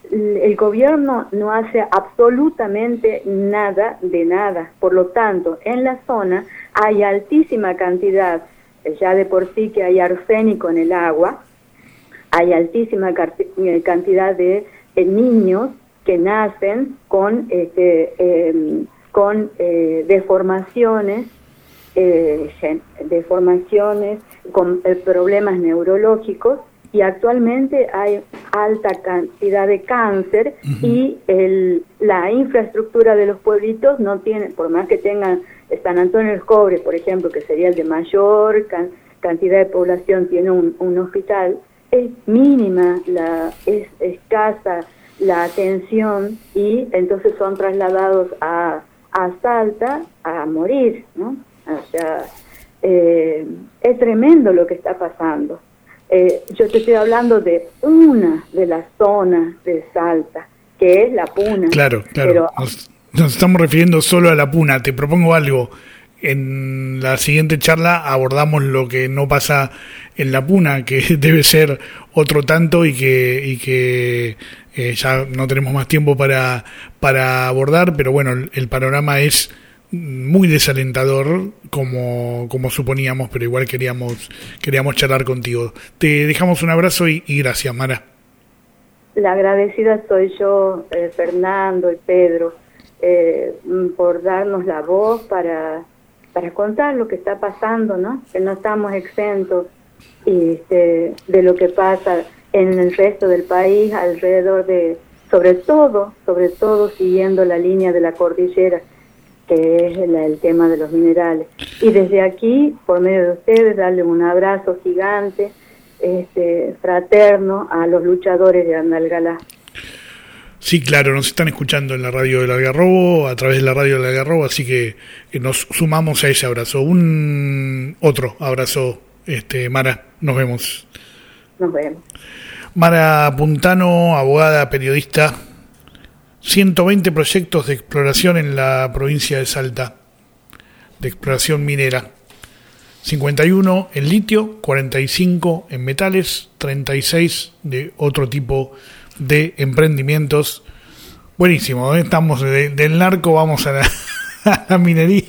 el gobierno no hace absolutamente nada de nada. Por lo tanto, en la zona hay altísima cantidad, ya de por sí que hay arsénico en el agua, hay altísima cantidad de eh, niños que nacen con, este, eh, con eh, deformaciones, eh, deformaciones, con eh, problemas neurológicos, y actualmente hay alta cantidad de cáncer. Uh-huh. Y el, la infraestructura de los pueblitos no tiene, por más que tengan San Antonio del Cobre, por ejemplo, que sería el de mayor can, cantidad de población, tiene un, un hospital, es mínima, la es escasa la atención, y entonces son trasladados a, a Salta a morir, ¿no? O sea, eh, es tremendo lo que está pasando. Eh, yo te estoy hablando de una de las zonas de Salta, que es La Puna. Claro, claro. Pero, nos, nos estamos refiriendo solo a La Puna. Te propongo algo. En la siguiente charla abordamos lo que no pasa en La Puna, que debe ser otro tanto y que y que eh, ya no tenemos más tiempo para para abordar, pero bueno, el, el panorama es muy desalentador como como suponíamos, pero igual queríamos queríamos charlar contigo. Te dejamos un abrazo y, y gracias, Mara. La agradecida soy yo, eh, Fernando y Pedro, eh, por darnos la voz para para contar lo que está pasando, ¿no? Que no estamos exentos y, este, de lo que pasa en el resto del país, alrededor de, sobre todo, sobre todo siguiendo la línea de la cordillera, que es el, el tema de los minerales. Y desde aquí, por medio de ustedes, darle un abrazo gigante, este, fraterno a los luchadores de Andalgalá. Sí, claro, nos están escuchando en la radio del Algarrobo, a través de la radio del Algarrobo, así que nos sumamos a ese abrazo. Un otro abrazo, este, Mara, nos vemos. Nos vemos. Mara Puntano, abogada, periodista, ciento veinte proyectos de exploración en la provincia de Salta, de exploración minera. cincuenta y uno en litio, cuarenta y cinco en metales, treinta y seis de otro tipo de emprendimientos. Buenísimo, ¿eh? Estamos de, del narco, vamos a la, a la minería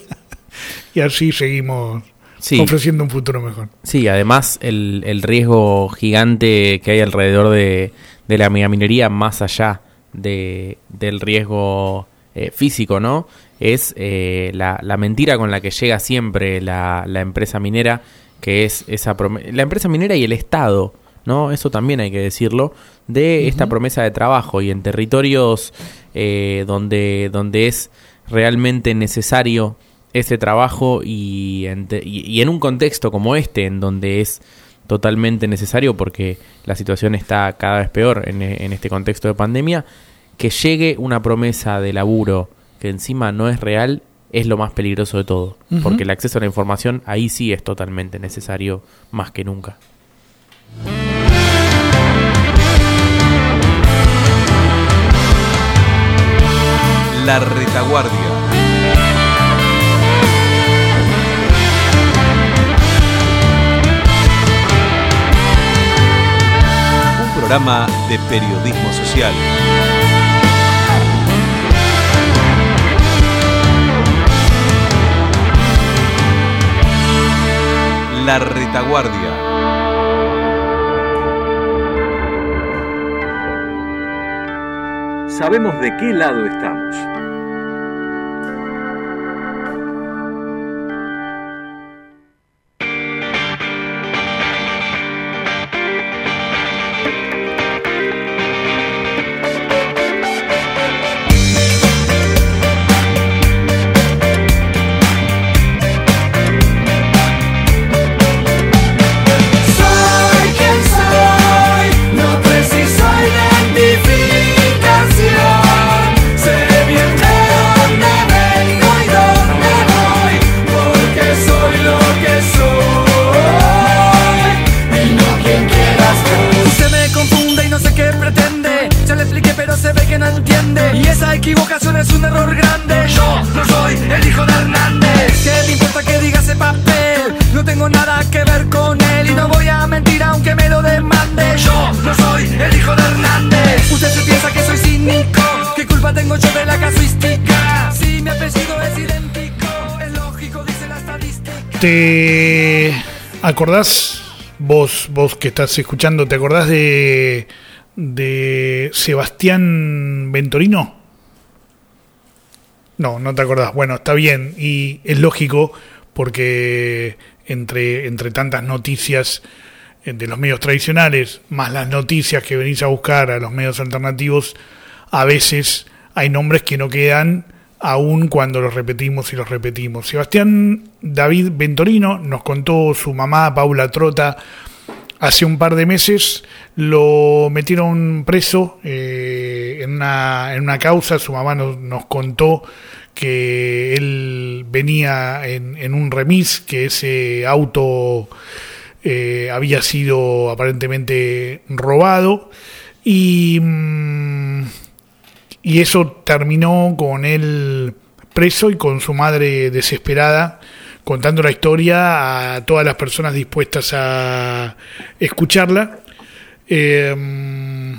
y así seguimos sí. ofreciendo un futuro mejor. Sí, además el, el riesgo gigante que hay alrededor de, de la minería, más allá de del riesgo eh, físico, ¿no? Es eh, la, la mentira con la que llega siempre la, la empresa minera, que es esa prom- la empresa minera y el Estado, ¿no? Eso también hay que decirlo, de uh-huh. esta promesa de trabajo, y en territorios eh, donde, donde es realmente necesario ese trabajo, y en, te, y, y en un contexto como este, en donde es totalmente necesario porque la situación está cada vez peor en, en este contexto de pandemia, que llegue una promesa de laburo que encima no es real, es lo más peligroso de todo, uh-huh. porque el acceso a la información ahí sí es totalmente necesario, más que nunca. La Retaguardia. Un programa de periodismo social. La Retaguardia. Sabemos de qué lado estamos. equivocación es un error grande. Yo no soy el hijo de Hernández. ¿Qué me importa que diga ese papel? No tengo nada que ver con él y no voy a mentir aunque me lo demande. Yo no soy el hijo de Hernández. Usted se piensa que soy cínico. ¿Qué culpa tengo yo de la casuística? Si mi apellido es idéntico, es lógico, dice la estadística. ¿Te acordás, vos, vos que estás escuchando, te acordás de, de Sebastián Ventorino? No, no te acordás. Bueno, está bien, y es lógico porque entre, entre tantas noticias de los medios tradicionales, más las noticias que venís a buscar a los medios alternativos, a veces hay nombres que no quedan aún cuando los repetimos y los repetimos. Sebastián David Ventorino nos contó su mamá, Paula Trota, hace un par de meses. Lo metieron preso eh, en, una, en una causa. Su mamá nos, nos contó que él venía en, en un remis, que ese auto eh, había sido aparentemente robado, y, y eso terminó con él preso y con su madre desesperada, contando la historia a todas las personas dispuestas a escucharla. Eh,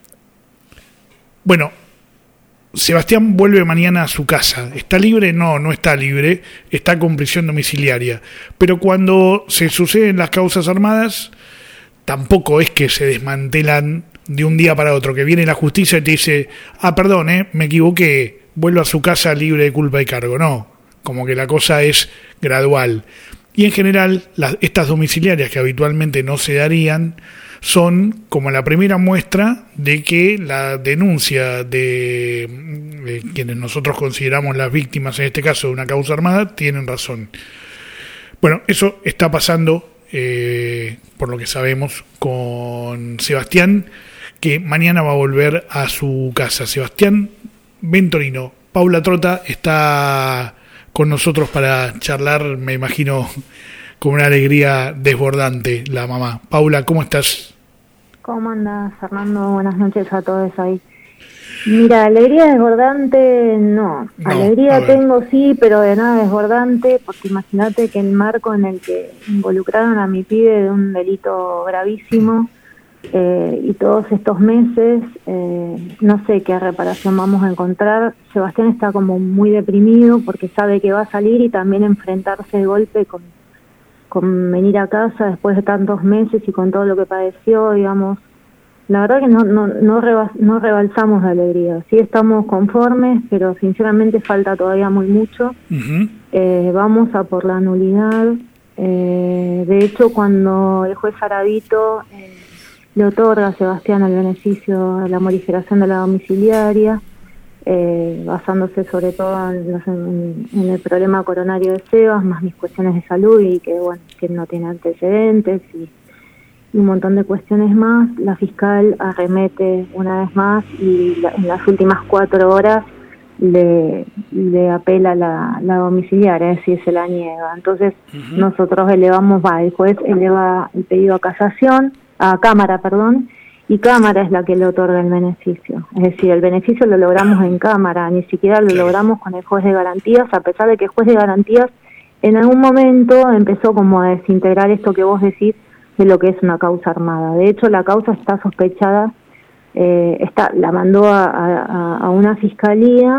bueno, Sebastián vuelve mañana a su casa. ¿Está libre? No, no está libre. Está con prisión domiciliaria. Pero cuando se suceden las causas armadas, tampoco es que se desmantelan de un día para otro, que viene la justicia y te dice, ah, perdón, eh, me equivoqué, vuelvo a su casa libre de culpa y cargo. No, como que la cosa es gradual. Y en general, las, estas domiciliarias que habitualmente no se darían son como la primera muestra de que la denuncia de, de quienes nosotros consideramos las víctimas, en este caso de una causa armada, tienen razón. Bueno, eso está pasando, eh, por lo que sabemos, con Sebastián, que mañana va a volver a su casa. Sebastián Ventorino. Paula Trota está con nosotros para charlar, me imagino, con una alegría desbordante, la mamá. Paula, ¿cómo estás? ¿Cómo andas, Fernando? Buenas noches a todos ahí. Mira, alegría desbordante no. no alegría tengo sí, pero de nada desbordante, porque imagínate que el marco en el que involucraron a mi pibe de un delito gravísimo, eh, y todos estos meses, eh, no sé qué reparación vamos a encontrar. Sebastián está como muy deprimido porque sabe que va a salir y también enfrentarse de golpe con con venir a casa después de tantos meses y con todo lo que padeció, digamos. La verdad que no no no, rebas, no rebalsamos de alegría. Sí estamos conformes, pero sinceramente falta todavía muy mucho. Uh-huh. Eh, vamos a por la nulidad. Eh, de hecho, cuando el juez Aravito eh, le otorga a Sebastián el beneficio de la moriferación de la domiciliaria, Eh, basándose sobre todo en, en, en el problema coronario de Sebas, más mis cuestiones de salud y que bueno que no tiene antecedentes y, y un montón de cuestiones más, la fiscal arremete una vez más y la, en las últimas cuatro horas le, le apela la, la domiciliaria, es decir, se la niega. Entonces uh-huh. nosotros elevamos, va, el juez eleva el pedido a casación, a Cámara, perdón, y Cámara es la que le otorga el beneficio. Es decir, el beneficio lo logramos en Cámara, ni siquiera lo logramos con el juez de garantías, a pesar de que el juez de garantías en algún momento empezó como a desintegrar esto que vos decís de lo que es una causa armada. De hecho, la causa está sospechada, eh, está la mandó a, a, a una fiscalía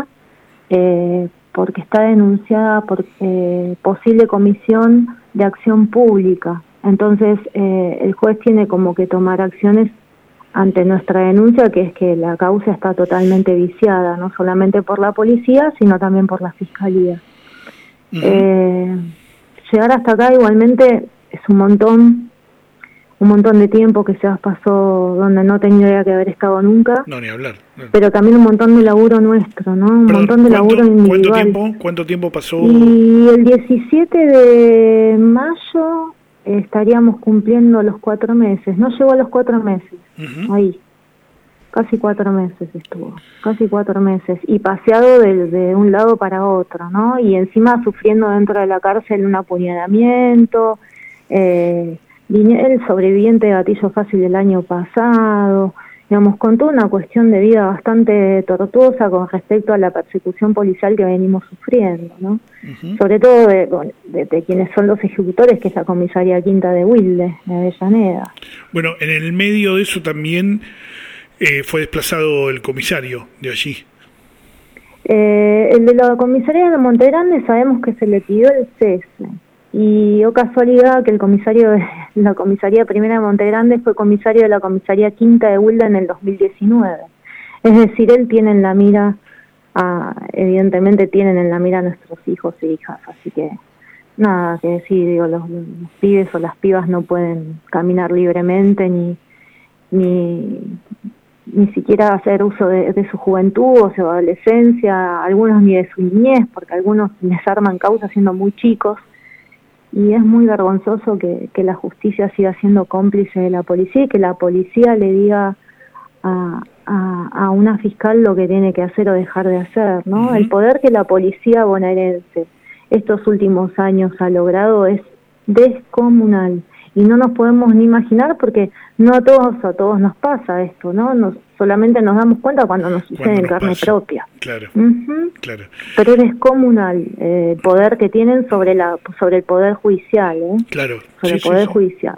eh, porque está denunciada por eh, posible comisión de acción pública. Entonces, eh, el juez tiene como que tomar acciones ante nuestra denuncia, que es que la causa está totalmente viciada, no solamente por la policía, sino también por la fiscalía. Uh-huh. Eh, llegar hasta acá igualmente es un montón, un montón de tiempo que se pasó donde no tenía idea que haber estado nunca. No, ni hablar. No. Pero también un montón de laburo nuestro, ¿no? Un Perdón, montón de laburo individual. ¿Cuánto tiempo, cuánto tiempo pasó? Y el diecisiete de mayo estaríamos cumpliendo los cuatro meses. No llegó a los cuatro meses. Uh-huh. Ahí. Casi cuatro meses estuvo. Casi cuatro meses. Y paseado de, de un lado para otro, ¿no? Y encima sufriendo dentro de la cárcel un apuñalamiento. Eh, el sobreviviente de gatillo fácil del año pasado. Digamos, con toda una cuestión de vida bastante tortuosa con respecto a la persecución policial que venimos sufriendo, ¿no? Uh-huh. Sobre todo de, de, de quienes son los ejecutores, que es la comisaría Quinta de Wilde, de Avellaneda. Bueno, en el medio de eso también eh, fue desplazado el comisario de allí. Eh, el de la comisaría de Monte Grande sabemos que se le pidió el cese. Y oh casualidad que el comisario de la comisaría primera de Monte Grande fue comisario de la comisaría quinta de Wilda en el dos mil diecinueve. Es decir, él tiene en la mira, a, evidentemente tienen en la mira a nuestros hijos e hijas, así que nada que decir, digo, los, los pibes o las pibas no pueden caminar libremente ni ni ni siquiera hacer uso de, de su juventud o su adolescencia, algunos ni de su niñez, porque algunos les arman causa siendo muy chicos. Y es muy vergonzoso que, que la justicia siga siendo cómplice de la policía y que la policía le diga a, a, a una fiscal lo que tiene que hacer o dejar de hacer, ¿no? Uh-huh. El poder que la policía bonaerense estos últimos años ha logrado es descomunal y no nos podemos ni imaginar porque no a todos a todos nos pasa esto, ¿no? Nos, solamente nos damos cuenta cuando nos sucede en carne pasa. propia. Claro, uh-huh. claro. Pero es descomunal eh, el poder que tienen sobre la sobre el poder judicial, ¿eh? Claro. Sobre sí, el poder sí, sí. judicial.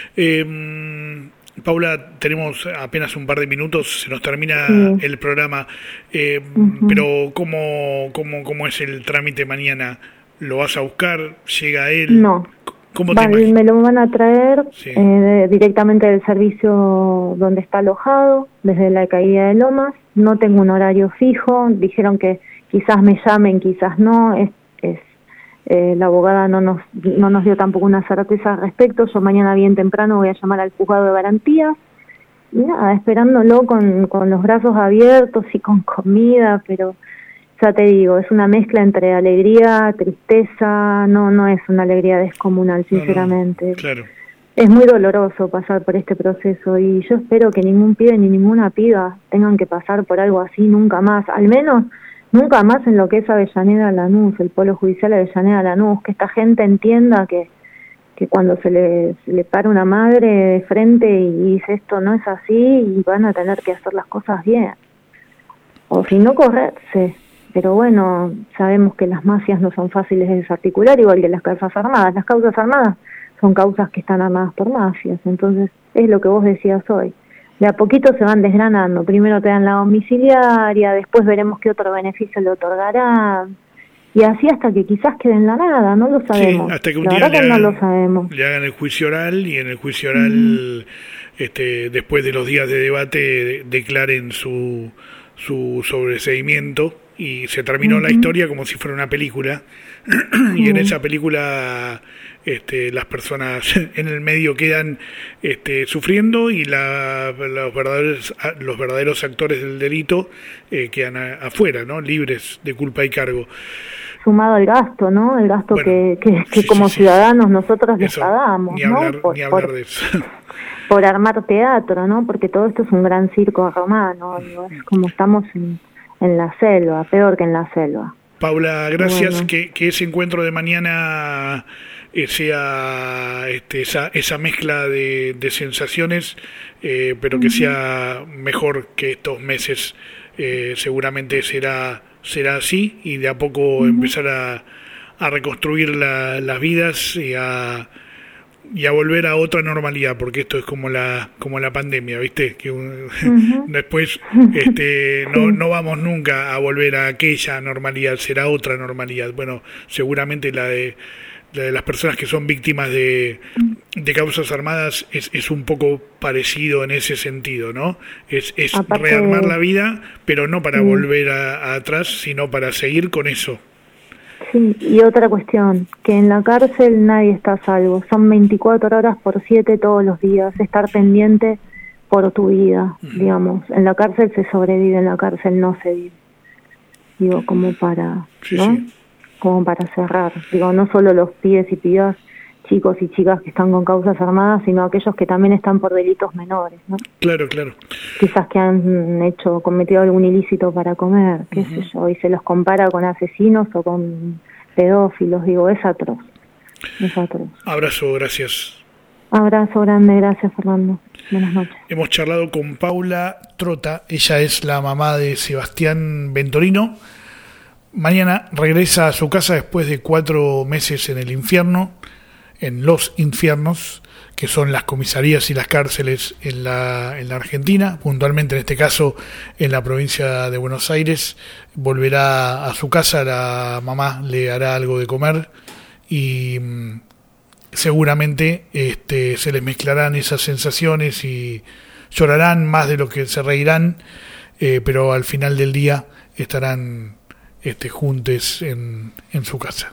Eh, Paula, tenemos apenas un par de minutos, se nos termina sí. el programa, eh, uh-huh. pero ¿cómo, cómo, ¿cómo es el trámite mañana? ¿Lo vas a buscar? ¿Llega él? No. ¿Cómo te Van, me lo van a traer sí. eh, de, directamente del servicio donde está alojado, desde la caída de Lomas. No tengo un horario fijo, dijeron que quizás me llamen, quizás no. Es, es eh, la abogada no nos no nos dio tampoco una certeza al respecto. Yo mañana bien temprano voy a llamar al juzgado de garantías. Y nada, esperándolo con, con los brazos abiertos y con comida, pero... Ya te digo, es una mezcla entre alegría, tristeza, no no es una alegría descomunal, sinceramente. No, no, claro. Es muy doloroso pasar por este proceso y yo espero que ningún pibe ni ninguna piba tengan que pasar por algo así nunca más, al menos nunca más en lo que es Avellaneda Lanús, el Polo Judicial Avellaneda Lanús, que esta gente entienda que que cuando se le, se le para una madre de frente y dice esto no es así y van a tener que hacer las cosas bien, o si no correrse. Pero bueno, sabemos que las mafias no son fáciles de desarticular, igual que las causas armadas. Las causas armadas son causas que están armadas por mafias, entonces es lo que vos decías hoy. De a poquito se van desgranando, primero te dan la domiciliaria, después veremos qué otro beneficio le otorgarán, y así hasta que quizás quede en la nada, no lo sabemos. Sí, hasta que un la día verdad le que hagan, no lo sabemos. Le hagan el juicio oral y en el juicio oral, uh-huh. este, después de los días de debate, declaren su, su sobreseimiento. Y se terminó uh-huh. la historia como si fuera una película y uh-huh. en esa película este, las personas en el medio quedan este, sufriendo y la, los verdaderos los verdaderos actores del delito eh, quedan a, afuera, ¿no? Libres de culpa y cargo. Sumado al gasto, ¿no? El gasto bueno, que, que, que sí, como sí, ciudadanos sí. nosotros les eso, pagamos, ni hablar, ¿no? Por, ni hablar por, de eso. Por armar teatro, ¿no? Porque todo esto es un gran circo romano, ¿no? Es como estamos en en la selva, peor que en la selva. Paula, gracias, bueno. que, que ese encuentro de mañana eh, sea este, esa, esa mezcla de, de sensaciones, eh, pero que uh-huh. sea mejor que estos meses, eh, seguramente será será así, y de a poco uh-huh. empezar a, a reconstruir la, las vidas y a y a volver a otra normalidad, porque esto es como la como la pandemia, ¿viste? Que un, uh-huh. después este no no vamos nunca a volver a aquella normalidad, será otra normalidad. Bueno, seguramente la de la de las personas que son víctimas de, de causas armadas es, es un poco parecido en ese sentido, ¿no? Es es Aparte, rearmar la vida, pero no para sí. volver a, a atrás, sino para seguir con eso. Sí, y otra cuestión, que en la cárcel nadie está a salvo, son veinticuatro horas por siete todos los días, estar pendiente por tu vida, uh-huh. digamos, en la cárcel se sobrevive, en la cárcel no se vive, digo, como para, sí, ¿no? Sí. Como para cerrar, digo, no solo los pibes y pibas, chicos y chicas que están con causas armadas, sino aquellos que también están por delitos menores, ¿no? Claro, claro. Quizás que han hecho, cometido algún ilícito para comer, qué uh-huh. sé yo, y se los compara con asesinos o con pedófilos, digo, es atroz, es atroz. Abrazo, gracias. Abrazo grande, gracias Fernando. Buenas noches. Hemos charlado con Paula Trota, ella es la mamá de Sebastián Ventorino. Mañana regresa a su casa después de cuatro meses en el infierno. en los infiernos, que son las comisarías y las cárceles en la, en la Argentina, puntualmente en este caso en la provincia de Buenos Aires. Volverá a su casa, la mamá le hará algo de comer y mmm, seguramente este, se les mezclarán esas sensaciones y llorarán más de lo que se reirán, eh, pero al final del día estarán este, juntos en, en su casa.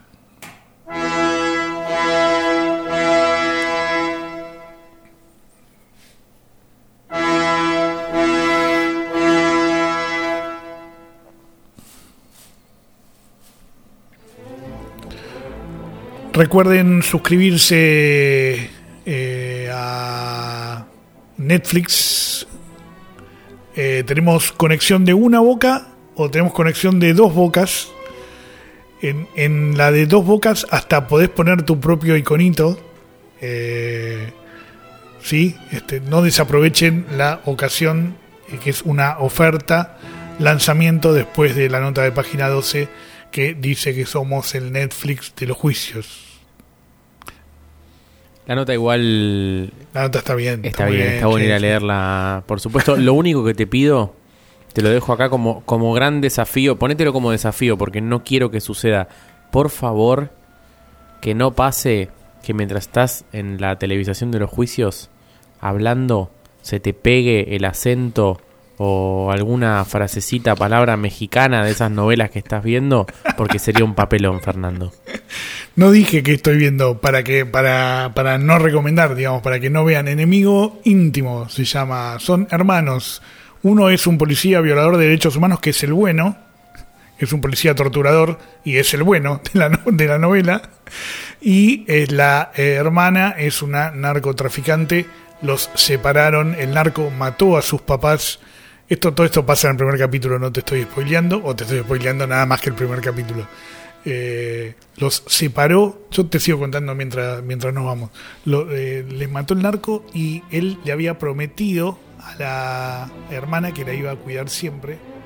Recuerden suscribirse eh, a Netflix. Eh, tenemos conexión de una boca o tenemos conexión de dos bocas. En, en la de dos bocas hasta podés poner tu propio iconito. Eh, sí, este, no desaprovechen la ocasión, eh, que es una oferta, lanzamiento después de la nota de página doce que dice que somos el Netflix de los juicios. La nota igual... La nota está bien. Está, está bien, bien, está bueno ir a leerla, por supuesto. Lo único que te pido, te lo dejo acá como, como gran desafío, ponételo como desafío, porque no quiero que suceda. Por favor, que no pase que mientras estás en la televisación de los juicios, hablando, se te pegue el acento o alguna frasecita, palabra mexicana de esas novelas que estás viendo, porque sería un papelón, Fernando. No dije que estoy viendo para que para para no recomendar, digamos, para que no vean. Enemigo íntimo se llama. Son hermanos. Uno es un policía violador de derechos humanos, que es el bueno, es un policía torturador y es el bueno de la, de la novela. Y eh, la eh, hermana es una narcotraficante. Los separaron, el narco mató a sus papás. Esto, todo esto pasa en el primer capítulo, no te estoy spoileando, o te estoy spoileando nada más que el primer capítulo. Eh, los separó, yo te sigo contando mientras mientras nos vamos. Lo, eh, les mató el narco y él le había prometido a la hermana que la iba a cuidar siempre.